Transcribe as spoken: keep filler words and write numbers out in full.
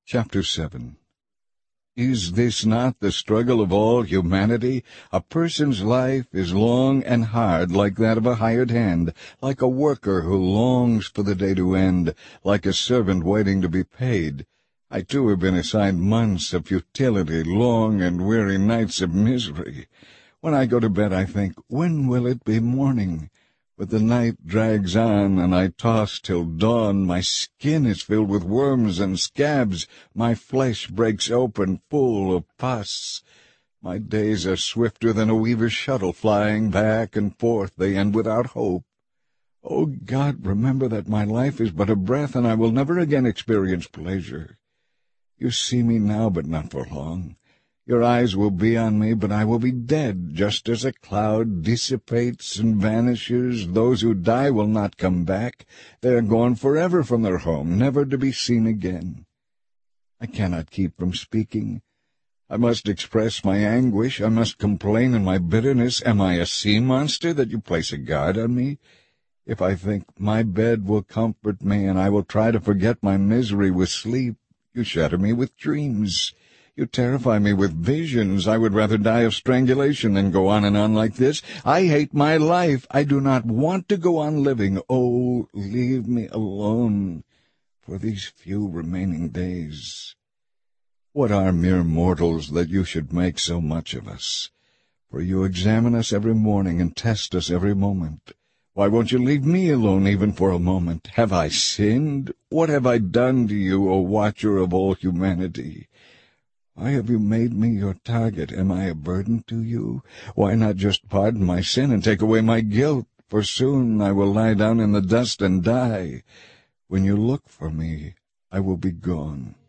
Chapter seven. Is this not the struggle of all humanity? A person's life is long and hard, like that of a hired hand, like a worker who longs for the day to end, like a servant waiting to be paid. I too have been assigned months of futility, long and weary nights of misery. When I go to bed I think, when will it be morning? But the night drags on, and I toss till dawn. My skin is filled with worms and scabs. My flesh breaks open, full of pus. My days are swifter than a weaver's shuttle, flying back and forth. They end without hope. O God, remember that my life is but a breath, and I will never again experience pleasure. You see me now, but not for long. Your eyes will be on me, but I will be dead, just as a cloud dissipates and vanishes. Those who die will not come back. They are gone forever from their home, never to be seen again. I cannot keep from speaking. I must express my anguish. I must complain in my bitterness. Am I a sea monster that you place a guard on me? If I think my bed will comfort me, and I will try to forget my misery with sleep, you shatter me with dreams. You terrify me with visions. I would rather die of strangulation than go on and on like this. I hate my life. I do not want to go on living. Oh, leave me alone for these few remaining days. What are mere mortals that you should make so much of us? For you examine us every morning and test us every moment. Why won't you leave me alone even for a moment? Have I sinned? What have I done to you, O watcher of all humanity? Why have you made me your target? Am I a burden to you? Why not just pardon my sin and take away my guilt? For soon I will lie down in the dust and die. When you look for me, I will be gone.